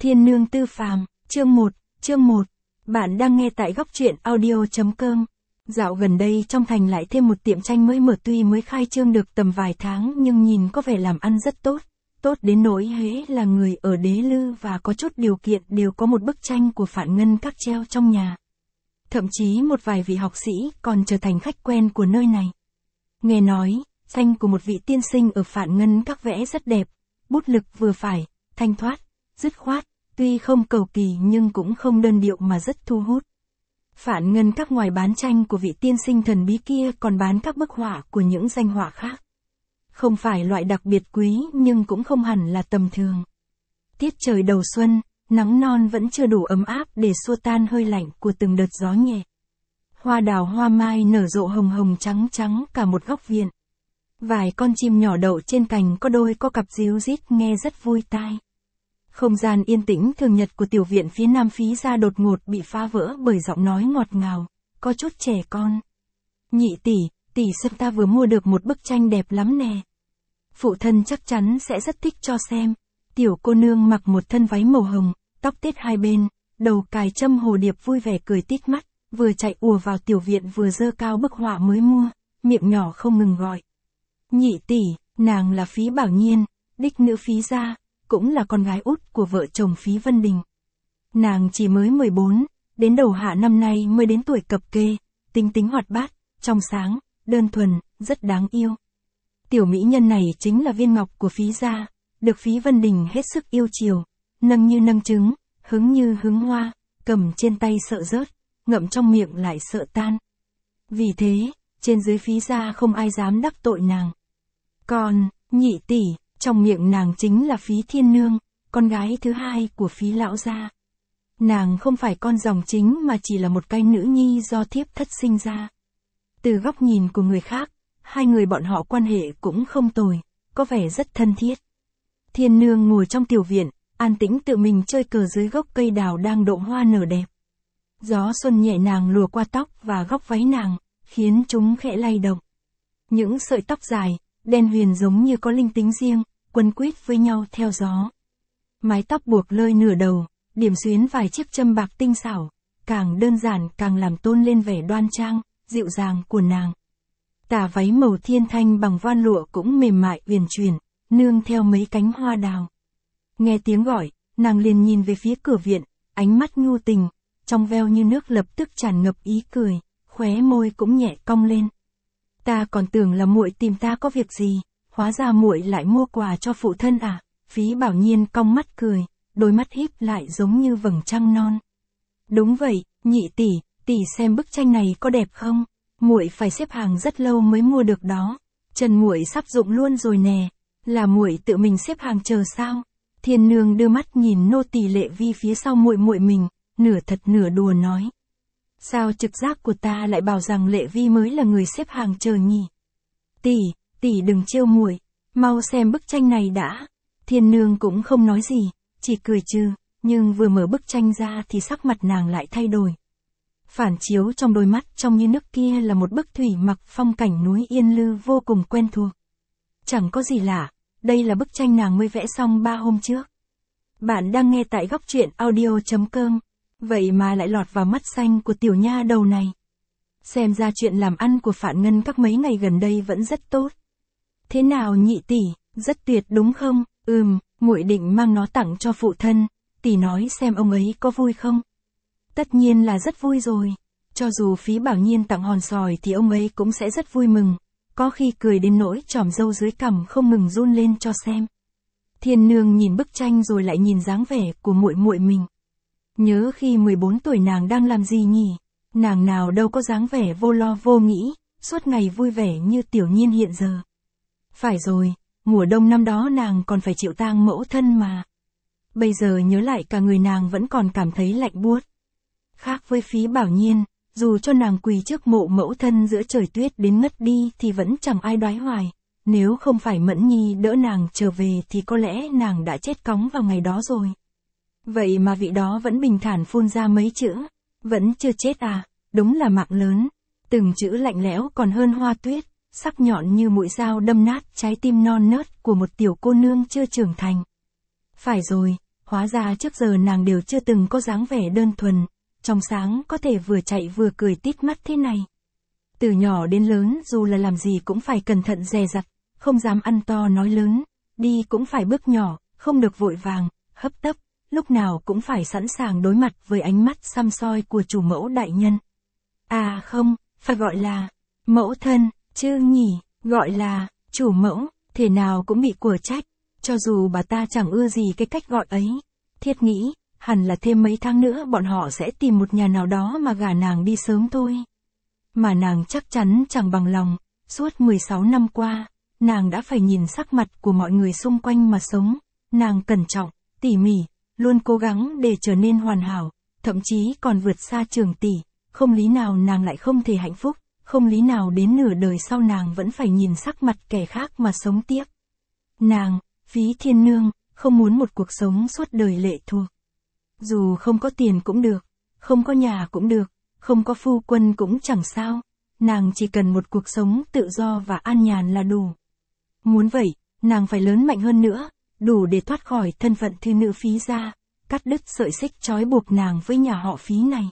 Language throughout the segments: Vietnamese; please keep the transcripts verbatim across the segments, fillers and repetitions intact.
Thiên nương tư phàm, chương một, chương một. Bạn đang nghe tại góc truyện audio chấm com. Dạo gần đây trong thành lại thêm một tiệm tranh mới mở, tuy mới khai trương được tầm vài tháng nhưng nhìn có vẻ làm ăn rất tốt. Tốt đến nỗi hễ là người ở Đế Lư và có chút điều kiện đều có một bức tranh của Phạn Ngân Các treo trong nhà. Thậm chí một vài vị học sĩ còn trở thành khách quen của nơi này. Nghe nói, tranh của một vị tiên sinh ở Phạn Ngân Các vẽ rất đẹp, bút lực vừa phải, thanh thoát, dứt khoát, tuy không cầu kỳ nhưng cũng không đơn điệu mà rất thu hút. Phạn Ngân Các ngoài bán tranh của vị tiên sinh thần bí kia còn bán các bức họa của những danh họa khác. Không phải loại đặc biệt quý nhưng cũng không hẳn là tầm thường. Tiết trời đầu xuân, nắng non vẫn chưa đủ ấm áp để xua tan hơi lạnh của từng đợt gió nhẹ. Hoa đào hoa mai nở rộ hồng hồng trắng trắng cả một góc viện. Vài con chim nhỏ đậu trên cành có đôi có cặp ríu rít nghe rất vui tai. Không gian yên tĩnh thường nhật của tiểu viện phía nam Phí Gia đột ngột bị phá vỡ bởi giọng nói ngọt ngào, có chút trẻ con. Nhị tỷ, tỷ xem ta vừa mua được một bức tranh đẹp lắm nè. Phụ thân chắc chắn sẽ rất thích cho xem. Tiểu cô nương mặc một thân váy màu hồng, tóc tết hai bên, đầu cài châm hồ điệp vui vẻ cười tít mắt, vừa chạy ùa vào tiểu viện vừa giơ cao bức họa mới mua, miệng nhỏ không ngừng gọi. Nhị tỷ, nàng là Phí Bảo Nhiên, đích nữ Phí Gia, cũng là con gái út của vợ chồng Phí Vân Đình. Nàng chỉ mới mười bốn, đến đầu hạ năm nay mới đến tuổi cập kê, tính tính hoạt bát, trong sáng, đơn thuần, rất đáng yêu. Tiểu mỹ nhân này chính là viên ngọc của Phí Gia, được Phí Vân Đình hết sức yêu chiều, nâng như nâng trứng, hứng như hứng hoa, cầm trên tay sợ rớt, ngậm trong miệng lại sợ tan. Vì thế, trên dưới Phí Gia không ai dám đắc tội nàng. Còn, nhị tỷ, trong miệng nàng chính là Phí Thiên Nương, con gái thứ hai của Phí Lão Gia. Nàng không phải con dòng chính mà chỉ là một cái nữ nhi do thiếp thất sinh ra. Từ góc nhìn của người khác, hai người bọn họ quan hệ cũng không tồi, có vẻ rất thân thiết. Thiên Nương ngồi trong tiểu viện, an tĩnh tự mình chơi cờ dưới gốc cây đào đang độ hoa nở đẹp. Gió xuân nhẹ nàng lùa qua tóc và góc váy nàng, khiến chúng khẽ lay động. Những sợi tóc dài, đen huyền giống như có linh tính riêng, quấn quýt với nhau theo gió. Mái tóc buộc lơi nửa đầu, điểm xuyến vài chiếc châm bạc tinh xảo, càng đơn giản càng làm tôn lên vẻ đoan trang, dịu dàng của nàng. Tà váy màu thiên thanh bằng voan lụa cũng mềm mại uyển chuyển, nương theo mấy cánh hoa đào. Nghe tiếng gọi, nàng liền nhìn về phía cửa viện, ánh mắt nhu tình, trong veo như nước lập tức tràn ngập ý cười, khóe môi cũng nhẹ cong lên. Ta còn tưởng là muội tìm ta có việc gì, hóa ra muội lại mua quà cho phụ thân à? Phí Bảo Nhiên cong mắt cười, đôi mắt híp lại giống như vầng trăng non. Đúng vậy, nhị tỷ, tỷ xem bức tranh này có đẹp không? Muội phải xếp hàng rất lâu mới mua được đó. Chân muội sắp rụng luôn rồi nè, là muội tự mình xếp hàng chờ sao? Thiên Nương đưa mắt nhìn nô tỳ Lệ Vi phía sau muội muội mình, nửa thật nửa đùa nói. Sao trực giác của ta lại bảo rằng Lệ Vi mới là người xếp hàng chờ nhỉ? Tỷ, tỷ đừng trêu muội, mau xem bức tranh này đã. Thiên Nương cũng không nói gì, chỉ cười trừ, nhưng vừa mở bức tranh ra thì sắc mặt nàng lại thay đổi. Phản chiếu trong đôi mắt trong như nước kia là một bức thủy mặc phong cảnh núi Yên Lư vô cùng quen thuộc. Chẳng có gì lạ, đây là bức tranh nàng mới vẽ xong ba hôm trước. Bạn đang nghe tại góc truyện audio chấm com. Vậy mà lại lọt vào mắt xanh của tiểu nha đầu này. Xem ra chuyện làm ăn của Phạn Ngân Các mấy ngày gần đây vẫn rất tốt. Thế nào nhị tỷ, rất tuyệt đúng không? Ừm, muội định mang nó tặng cho phụ thân, tỷ nói xem ông ấy có vui không? Tất nhiên là rất vui rồi. Cho dù Phí Bảo Nhiên tặng hòn sỏi thì ông ấy cũng sẽ rất vui mừng, có khi cười đến nỗi chòm râu dưới cằm không ngừng run lên cho xem. Thiên Nương nhìn bức tranh rồi lại nhìn dáng vẻ của muội muội mình. Nhớ khi mười bốn tuổi nàng đang làm gì nhỉ? Nàng nào đâu có dáng vẻ vô lo vô nghĩ, suốt ngày vui vẻ như tiểu nhiên hiện giờ. Phải rồi, mùa đông năm đó nàng còn phải chịu tang mẫu thân mà. Bây giờ nhớ lại cả người nàng vẫn còn cảm thấy lạnh buốt. Khác với Phí Bảo Nhiên, dù cho nàng quỳ trước mộ mẫu thân giữa trời tuyết đến ngất đi thì vẫn chẳng ai đoái hoài. Nếu không phải Mẫn Nhi đỡ nàng trở về thì có lẽ nàng đã chết cóng vào ngày đó rồi. Vậy mà vị đó vẫn bình thản phun ra mấy chữ, vẫn chưa chết à, đúng là mạng lớn. Từng chữ lạnh lẽo còn hơn hoa tuyết, sắc nhọn như mũi dao đâm nát trái tim non nớt của một tiểu cô nương chưa trưởng thành. Phải rồi, Hóa ra trước giờ nàng đều chưa từng có dáng vẻ đơn thuần, trong sáng có thể vừa chạy vừa cười tít mắt thế này. Từ nhỏ đến lớn dù là làm gì cũng phải cẩn thận dè dặt, không dám ăn to nói lớn, đi cũng phải bước nhỏ, không được vội vàng, hấp tấp, lúc nào cũng phải sẵn sàng đối mặt với ánh mắt săm soi của chủ mẫu đại nhân. À không, phải gọi là mẫu thân, chứ nhỉ, gọi là chủ mẫu, thể nào cũng bị của trách, cho dù bà ta chẳng ưa gì cái cách gọi ấy. Thiết nghĩ, hẳn là thêm mấy tháng nữa bọn họ sẽ tìm một nhà nào đó mà gả nàng đi sớm thôi. Mà nàng chắc chắn chẳng bằng lòng, suốt mười sáu năm qua, nàng đã phải nhìn sắc mặt của mọi người xung quanh mà sống, nàng cẩn trọng, tỉ mỉ, luôn cố gắng để trở nên hoàn hảo, thậm chí còn vượt xa Trường tỷ, không lý nào nàng lại không thể hạnh phúc, không lý nào đến nửa đời sau nàng vẫn phải nhìn sắc mặt kẻ khác mà sống tiếp. Nàng, Phí Thiên Nương, không muốn một cuộc sống suốt đời lệ thuộc. Dù không có tiền cũng được, không có nhà cũng được, không có phu quân cũng chẳng sao, nàng chỉ cần một cuộc sống tự do và an nhàn là đủ. Muốn vậy, nàng phải lớn mạnh hơn nữa, đủ để thoát khỏi thân phận thư nữ Phí gia, cắt đứt sợi xích trói buộc nàng với nhà họ Phí này.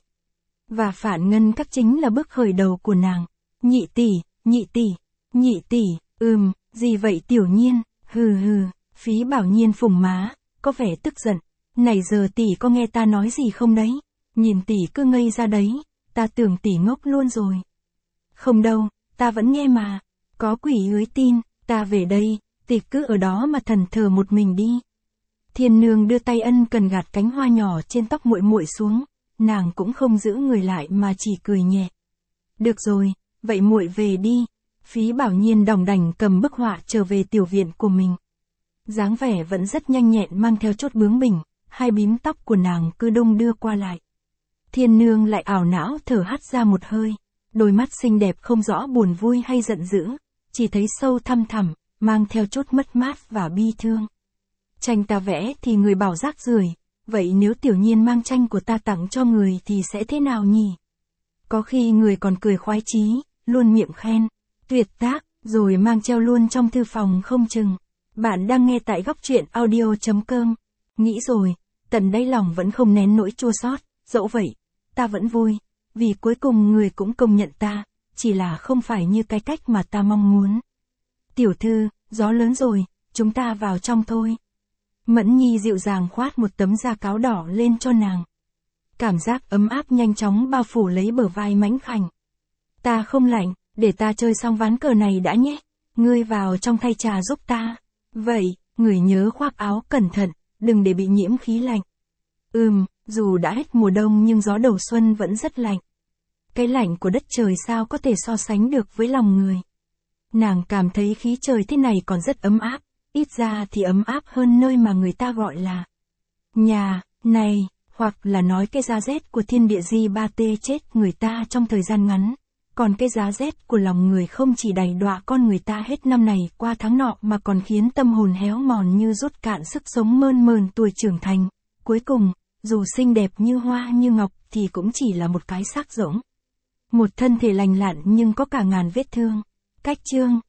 Và Phản Ngân Các chính là bước khởi đầu của nàng. Nhị tỷ, nhị tỷ, nhị tỷ, ừm, gì vậy Tiểu Nhiên, hừ hừ, Phí Bảo Nhiên phủng má, có vẻ tức giận. Này giờ tỷ có nghe ta nói gì không đấy? Nhìn tỷ cứ ngây ra đấy, ta tưởng tỷ ngốc luôn rồi. Không đâu, ta vẫn nghe mà, có quỷ ưới tin, ta về đây, tỷ cứ ở đó mà thần thờ một mình đi. Thiên Nương đưa tay ân cần gạt cánh hoa nhỏ trên tóc muội muội xuống, nàng cũng không giữ người lại mà chỉ cười nhẹ. Được rồi, vậy muội về đi. Phí Bảo Nhiên đòng đành cầm bức họa trở về tiểu viện của mình. Dáng vẻ vẫn rất nhanh nhẹn mang theo chút bướng bỉnh, hai bím tóc của nàng cứ đung đưa qua lại. Thiên Nương lại ảo não thở hắt ra một hơi, đôi mắt xinh đẹp không rõ buồn vui hay giận dữ, chỉ thấy sâu thăm thẳm, mang theo chút mất mát và bi thương. Tranh ta vẽ thì người bảo rác rưởi, vậy nếu Tiểu Nhiên mang tranh của ta tặng cho người thì sẽ thế nào nhỉ? Có khi người còn cười khoái chí, luôn miệng khen, tuyệt tác, rồi mang treo luôn trong thư phòng không chừng. Bạn đang nghe tại góc truyện audio chấm com. Nghĩ rồi, tận đáy lòng vẫn không nén nỗi chua xót, dẫu vậy, ta vẫn vui, vì cuối cùng người cũng công nhận ta, chỉ là không phải như cái cách mà ta mong muốn. Tiểu thư, gió lớn rồi, chúng ta vào trong thôi. Mẫn Nhi dịu dàng khoát một tấm da cáo đỏ lên cho nàng. Cảm giác ấm áp nhanh chóng bao phủ lấy bờ vai mảnh khảnh. Ta không lạnh, để ta chơi xong ván cờ này đã nhé. Ngươi vào trong thay trà giúp ta. Vậy, người nhớ khoác áo cẩn thận, đừng để bị nhiễm khí lạnh. Ừm, dù đã hết mùa đông nhưng gió đầu xuân vẫn rất lạnh. Cái lạnh của đất trời sao có thể so sánh được với lòng người. Nàng cảm thấy khí trời thế này còn rất ấm áp, ít ra thì ấm áp hơn nơi mà người ta gọi là nhà, này, hoặc là nói cái giá rét của thiên địa di ba tê chết người ta trong thời gian ngắn. Còn cái giá rét của lòng người không chỉ đày đọa con người ta hết năm này qua tháng nọ mà còn khiến tâm hồn héo mòn như rút cạn sức sống mơn mờn tuổi trưởng thành. Cuối cùng, dù xinh đẹp như hoa như ngọc thì cũng chỉ là một cái xác rỗng. Một thân thể lành lặn nhưng có cả ngàn vết thương. Cách chương